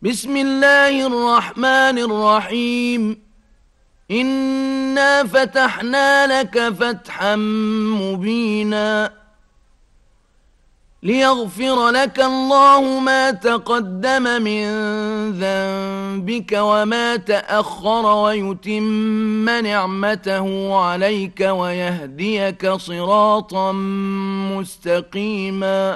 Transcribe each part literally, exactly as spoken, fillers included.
بسم الله الرحمن الرحيم. إنا فتحنا لك فتحا مبينا ليغفر لك الله ما تقدم من ذنبك وما تأخر ويتم نعمته عليك ويهديك صراطا مستقيما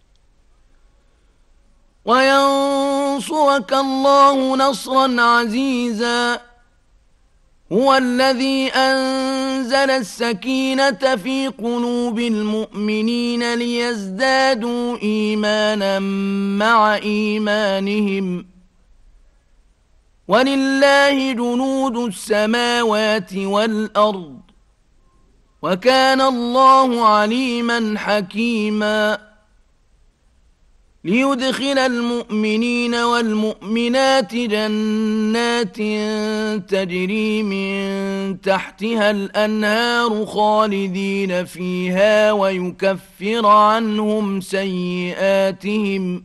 وينصرك الله نصرا عزيزا. هو الذي أنزل السكينة في قلوب المؤمنين ليزدادوا إيمانا مع إيمانهم ولله جنود السماوات والأرض وكان الله عليما حكيما. ليدخل المؤمنين والمؤمنات جنات تجري من تحتها الأنهار خالدين فيها ويكفر عنهم سيئاتهم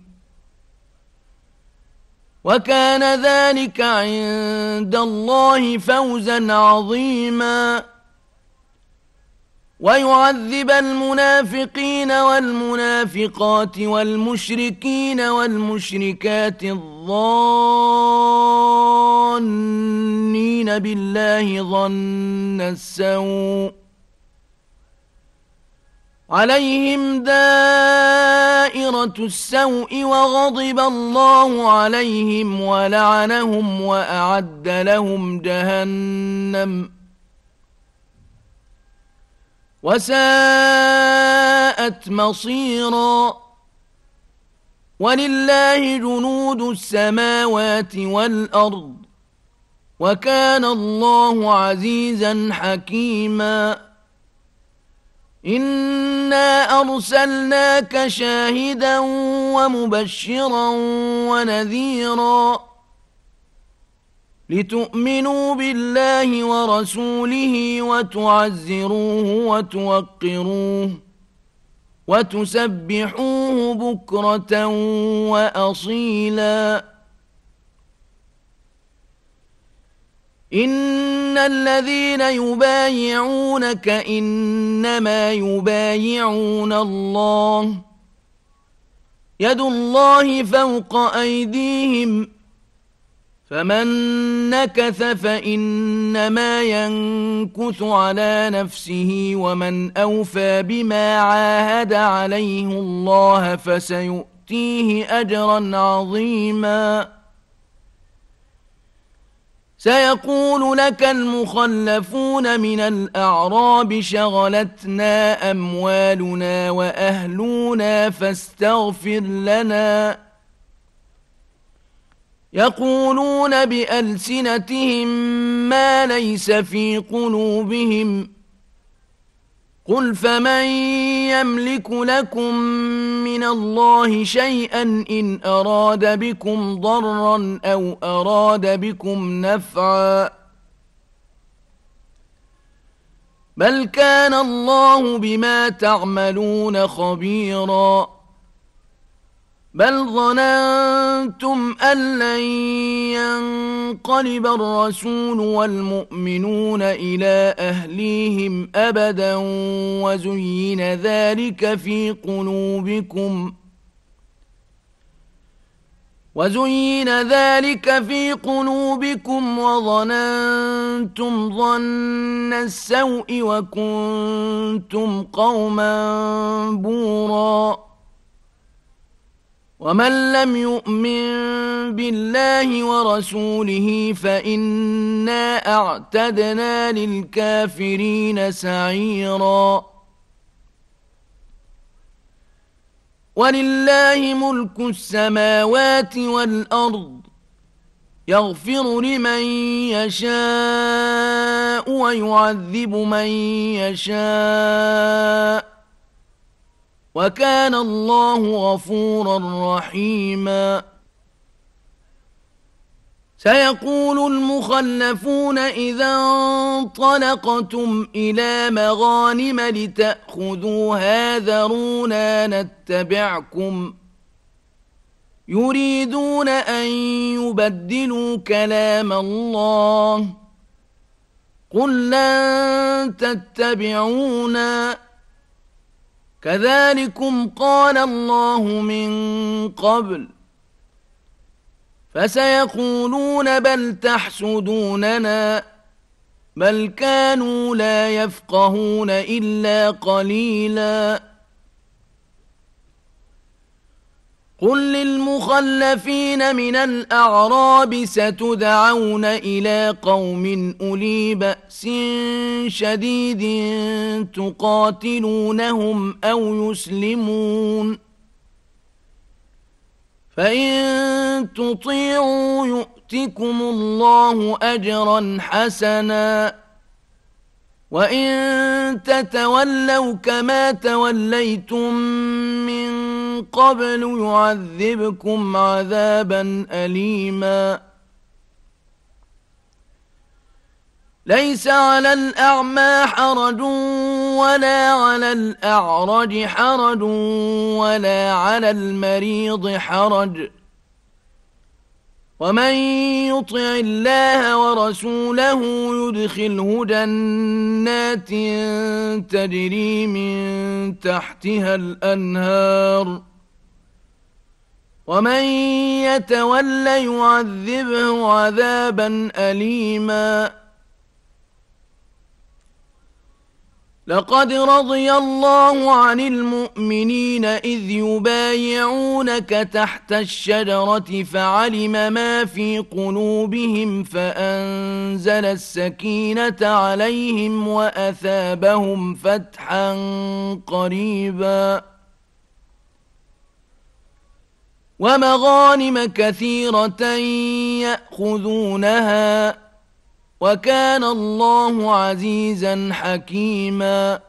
وكان ذلك عند الله فوزا عظيما. ويعذب المنافقين والمنافقات والمشركين والمشركات الظانين بالله ظن السوء عليهم دائرة السوء وغضب الله عليهم ولعنهم وأعد لهم جهنم وساءت مصيرا. ولله جنود السماوات والأرض وكان الله عزيزا حكيما. إنا أرسلناك شاهدا ومبشرا ونذيرا لتؤمنوا بالله ورسوله وتعزروه وتوقروه وتسبحوه بكرة وأصيلا. إن الذين يبايعونك إنما يبايعون الله يد الله فوق أيديهم فمن نكث فإنما ينكث على نفسه ومن أوفى بما عاهد عليه الله فسيؤتيه أجرا عظيما. سيقول لك المخلفون من الأعراب شغلتنا أموالنا وأهلنا فاستغفر لنا. يقولون بألسنتهم ما ليس في قلوبهم قل فمن يملك لكم من الله شيئا إن أراد بكم ضرا أو أراد بكم نفعا بل كان الله بما تعملون خبيرا. بل ظننتم أن لن ينقلب الرسول والمؤمنون إلى أهليهم أبدا وزين ذلك في قلوبكم وزين ذلك في قلوبكم وظننتم ظن السوء وكنتم قوما بوراً. ومن لم يؤمن بالله ورسوله فإنا أعتدنا للكافرين سعيرا. ولله ملك السماوات والأرض يغفر لمن يشاء ويعذب من يشاء وكان الله غفورا رحيما. سيقول المخلفون إذا انطلقتم إلى مغانم لتأخذوها ذرونا نتبعكم يريدون أن يبدلوا كلام الله قل لن تتبعونا كذلكم قال الله من قبل فسيقولون بل تحسدوننا بل كانوا لا يفقهون إلا قليلا قل للمخلفين من الأعراب ستدعون إلى قوم أولي بأس شديد تقاتلونهم أو يسلمون فإن تطيعوا يؤتكم الله أجرا حسنا وإن تتولوا كما توليتم من قبل يعذبكم عذابا أليما ليس على الأعمى حرج ولا على الأعرج حرج ولا على المريض حرج ومن يطع الله ورسوله يدخله جنات تجري من تحتها الأنهار ومن يتول يعذبه عذابا أليما لقد رضي الله عن المؤمنين إذ يبايعونك تحت الشجرة فعلم ما في قلوبهم فأنزل السكينة عليهم وأثابهم فتحا قريبا ومغانم كثيرة يأخذونها وكان الله عزيزا حكيما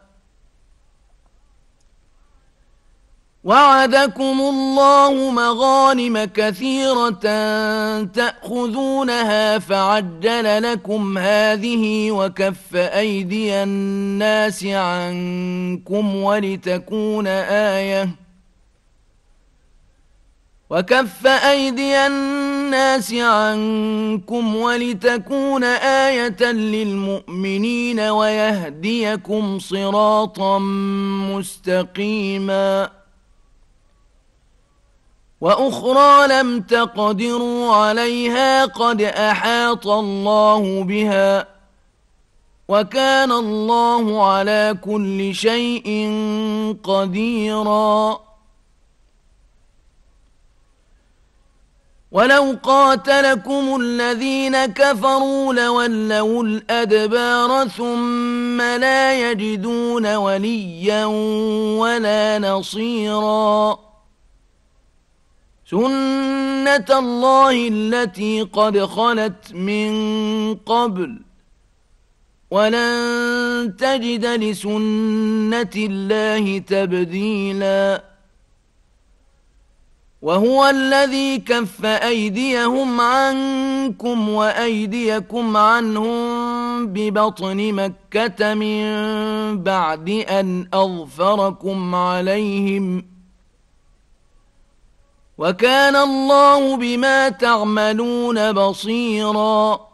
وعدكم الله مغانم كثيرة تأخذونها فعجل لكم هذه وكف أيدي الناس عنكم ولتكون آية وكف أيدي الناس عنكم ولتكون آية للمؤمنين ويهديكم صراطا مستقيما وأخرى لم تقدروا عليها قد أحاط الله بها وكان الله على كل شيء قديرا ولو قاتلكم الذين كفروا لولوا الأدبار ثم لا يجدون وليا ولا نصيرا سنة الله التي قد خلت من قبل ولن تجد لسنة الله تبديلا وهو الذي كف أيديهم عنكم وأيديكم عنهم ببطن مكة من بعد أن أظفركم عليهم وكان الله بما تعملون بصيرا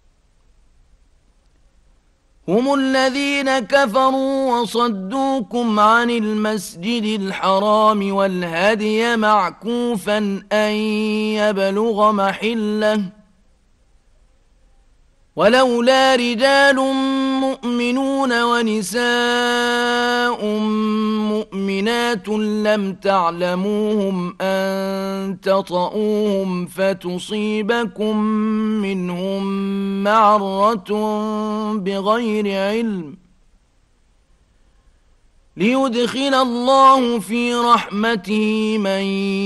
هم الذين كفروا وصدوكم عن المسجد الحرام والهدي معكوفا أن يبلغ محله ولولا رجال مؤمنون ونساء مؤمنات لم تعلموهم أن تطؤوهم فتصيبكم منهم معرة بغير علم ليدخل الله في رحمته من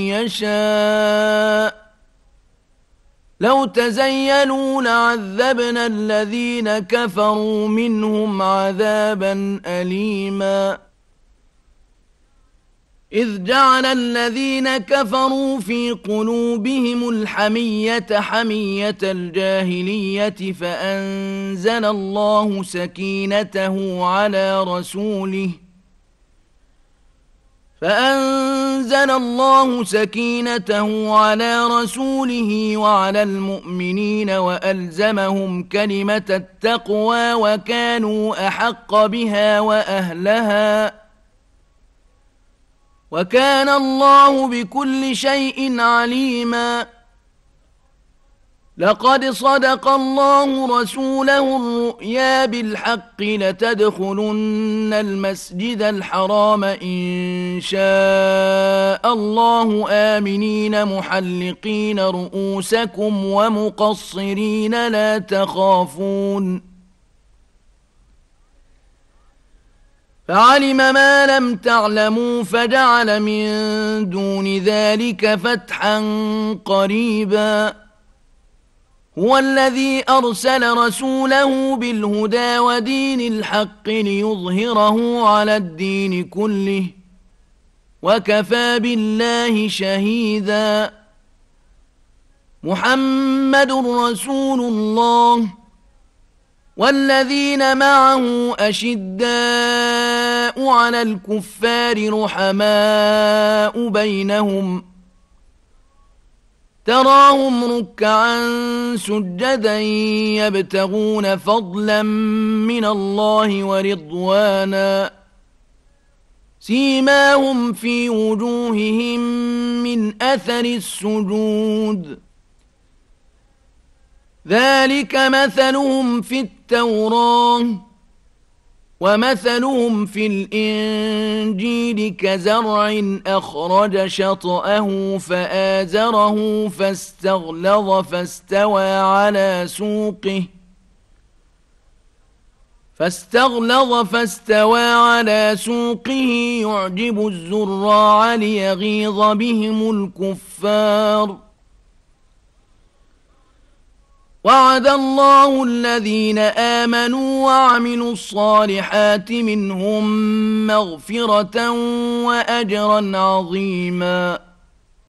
يشاء لو تزيلوا لعذبنا الذين كفروا منهم عذابا أليما إذ جعل الذين كفروا في قلوبهم الحمية حمية الجاهلية فأنزل الله سكينته على رسوله فأنزل الله سكينته على رسوله وعلى المؤمنين وألزمهم كلمة التقوى وكانوا أحق بها وأهلها وكان الله بكل شيء عليما. لقد صدق الله رسوله الرؤيا بالحق لتدخلن المسجد الحرام إن شاء الله آمنين محلقين رؤوسكم ومقصرين لا تخافون فعلم ما لم تعلموا فجعل من دون ذلك فتحا قريبا. هو الذي أرسل رسوله بالهدى ودين الحق ليظهره على الدين كله وكفى بالله شهيدا. محمد رسول الله والذين معه أشداء على الكفار رحماء بينهم تراهم ركعا سجدا يبتغون فضلا من الله ورضوانا سيماهم في وجوههم من أثر السجود ذلك مثلهم في التوراة ومثلهم في الإنجيل كزرع أخرج شطأه فآزره فاستغلظ فاستوى على سوقه فاستغلظ فاستوى على سوقه يعجب الزراع ليغيظ بهم الكفار. وعد الله الذين آمنوا وعملوا الصالحات منهم مغفرة وأجرا عظيما.